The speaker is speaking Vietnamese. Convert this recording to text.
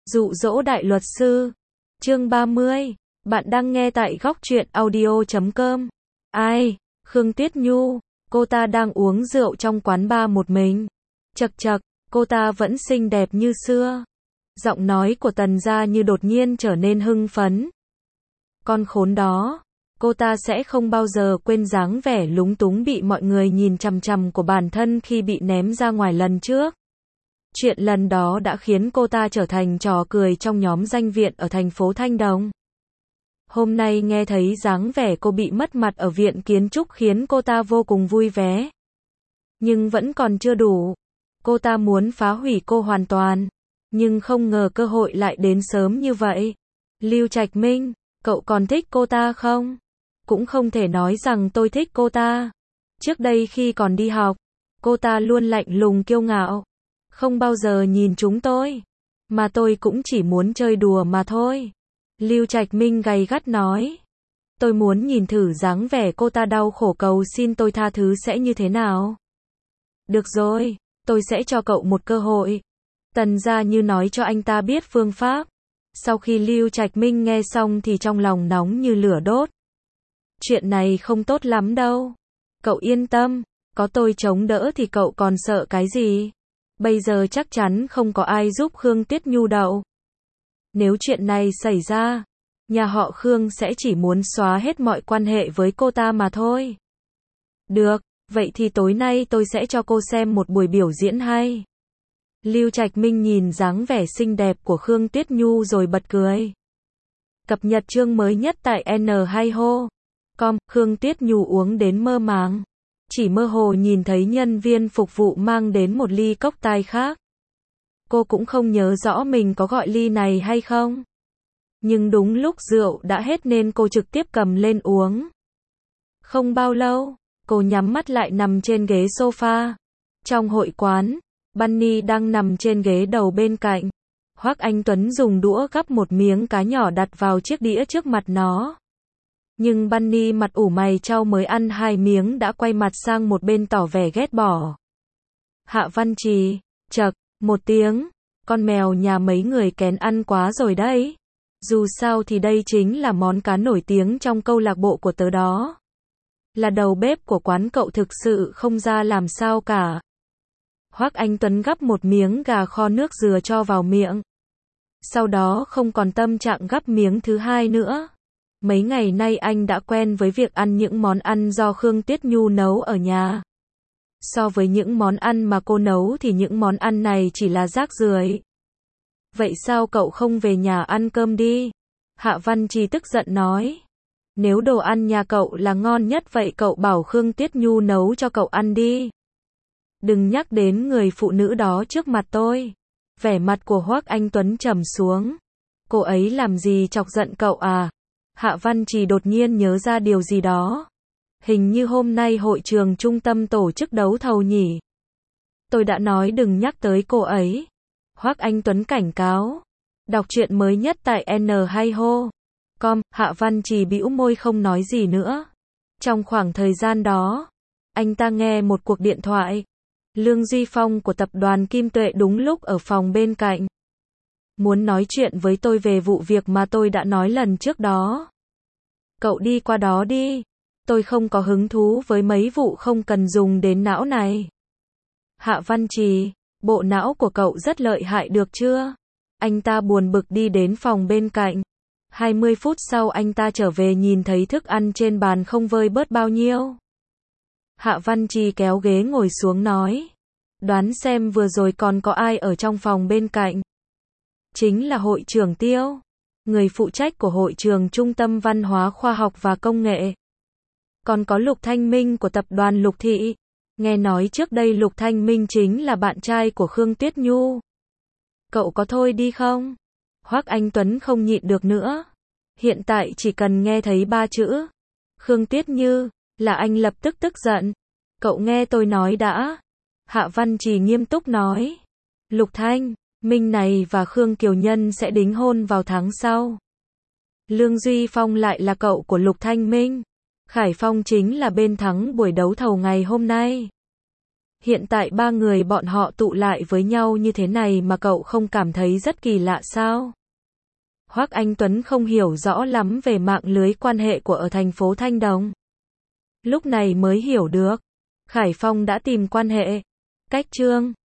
Dụ dỗ đại luật sư. Chương 30. Bạn đang nghe tại góc truyện audio.com. Ai? Khương Tuyết Nhu. Cô ta đang uống rượu trong quán bar một mình. Chậc chậc, cô ta vẫn xinh đẹp như xưa. Giọng nói của Tần Gia Như đột nhiên trở nên hưng phấn. Con khốn đó. Cô ta sẽ không bao giờ quên dáng vẻ lúng túng bị mọi người nhìn chằm chằm của bản thân khi bị ném ra ngoài lần trước. Chuyện lần đó đã khiến cô ta trở thành trò cười trong nhóm danh viện ở thành phố Thanh Đồng. Hôm nay nghe thấy dáng vẻ cô bị mất mặt ở viện kiến trúc khiến cô ta vô cùng vui vẻ. Nhưng vẫn còn chưa đủ. Cô ta muốn phá hủy cô hoàn toàn. Nhưng không ngờ cơ hội lại đến sớm như vậy. Lưu Trạch Minh, cậu còn thích cô ta không? Cũng không thể nói rằng tôi thích cô ta. Trước đây khi còn đi học, cô ta luôn lạnh lùng kiêu ngạo. Không bao giờ nhìn chúng tôi. Mà tôi cũng chỉ muốn chơi đùa mà thôi. Lưu Trạch Minh gay gắt nói. Tôi muốn nhìn thử dáng vẻ cô ta đau khổ cầu xin tôi tha thứ sẽ như thế nào. Được rồi, tôi sẽ cho cậu một cơ hội. Tần Gia Như nói cho anh ta biết phương pháp. Sau khi Lưu Trạch Minh nghe xong thì trong lòng nóng như lửa đốt. Chuyện này không tốt lắm đâu. Cậu yên tâm, có tôi chống đỡ thì cậu còn sợ cái gì? Bây giờ chắc chắn không có ai giúp Khương Tuyết Nhu đâu. Nếu chuyện này xảy ra, nhà họ Khương sẽ chỉ muốn xóa hết mọi quan hệ với cô ta mà thôi. Được, vậy thì tối nay tôi sẽ cho cô xem một buổi biểu diễn hay. Lưu Trạch Minh nhìn dáng vẻ xinh đẹp của Khương Tuyết Nhu rồi bật cười. Cập nhật chương mới nhất tại N2ho.com, Khương Tuyết Nhu uống đến mơ màng. Chỉ mơ hồ nhìn thấy nhân viên phục vụ mang đến một ly cốc tai khác. Cô cũng không nhớ rõ mình có gọi ly này hay không. Nhưng đúng lúc rượu đã hết nên cô trực tiếp cầm lên uống. Không bao lâu, cô nhắm mắt lại nằm trên ghế sofa. Trong hội quán, Bunny đang nằm trên ghế đầu bên cạnh. Hoắc Anh Tuấn dùng đũa gắp một miếng cá nhỏ đặt vào chiếc đĩa trước mặt nó. Nhưng Bunny mặt ủ mày chau mới ăn 2 miếng đã quay mặt sang một bên tỏ vẻ ghét bỏ. Hạ Văn Trì, chậc, một tiếng, con mèo nhà mấy người kén ăn quá rồi đấy. Dù sao thì đây chính là món cá nổi tiếng trong câu lạc bộ của tớ đó. Là đầu bếp của quán cậu thực sự không ra làm sao cả. Hoắc Anh Tuấn gắp một miếng gà kho nước dừa cho vào miệng. Sau đó không còn tâm trạng gắp miếng thứ hai nữa. Mấy ngày nay anh đã quen với việc ăn những món ăn do Khương Tuyết Nhu nấu ở nhà. So với những món ăn mà cô nấu thì những món ăn này chỉ là rác rưởi. Vậy sao cậu không về nhà ăn cơm đi? Hạ Văn Trì tức giận nói. Nếu đồ ăn nhà cậu là ngon nhất vậy cậu bảo Khương Tuyết Nhu nấu cho cậu ăn đi. Đừng nhắc đến người phụ nữ đó trước mặt tôi. Vẻ mặt của Hoắc Anh Tuấn trầm xuống. Cô ấy làm gì chọc giận cậu à? Hạ Văn Trì đột nhiên nhớ ra điều gì đó. Hình như hôm nay hội trường trung tâm tổ chức đấu thầu nhỉ? Tôi đã nói đừng nhắc tới cô ấy. Hoắc Anh Tuấn cảnh cáo. Đọc truyện mới nhất tại N2ho.com, Hạ Văn Trì bĩu môi không nói gì nữa. Trong khoảng thời gian đó, anh ta nghe một cuộc điện thoại. Lương Duy Phong của tập đoàn Kim Tuệ đúng lúc ở phòng bên cạnh. Muốn nói chuyện với tôi về vụ việc mà tôi đã nói lần trước đó. Cậu đi qua đó đi. Tôi không có hứng thú với mấy vụ không cần dùng đến não này. Hạ Văn Trì, bộ não của cậu rất lợi hại được chưa? Anh ta buồn bực đi đến phòng bên cạnh. 20 phút sau anh ta trở về nhìn thấy thức ăn trên bàn không vơi bớt bao nhiêu. Hạ Văn Trì kéo ghế ngồi xuống nói. Đoán xem vừa rồi còn có ai ở trong phòng bên cạnh. Chính là hội trưởng Tiêu. Người phụ trách của hội trường Trung tâm Văn hóa Khoa học và Công nghệ. Còn có Lục Thanh Minh của tập đoàn Lục Thị. Nghe nói trước đây Lục Thanh Minh chính là bạn trai của Khương Tuyết Nhu. Cậu có thôi đi không? Hoắc Anh Tuấn không nhịn được nữa. Hiện tại chỉ cần nghe thấy 3 chữ Khương Tuyết Như là anh lập tức tức giận. Cậu nghe tôi nói đã. Hạ Văn Trì nghiêm túc nói. Lục Thanh Minh này và Khương Kiều Nhân sẽ đính hôn vào tháng sau. Lương Duy Phong lại là cậu của Lục Thanh Minh. Khải Phong chính là bên thắng buổi đấu thầu ngày hôm nay. Hiện tại ba người bọn họ tụ lại với nhau như thế này mà cậu không cảm thấy rất kỳ lạ sao? Hoắc Anh Tuấn không hiểu rõ lắm về mạng lưới quan hệ của ở thành phố Thanh Đồng. Lúc này mới hiểu được, Khải Phong đã tìm quan hệ. Cách Trương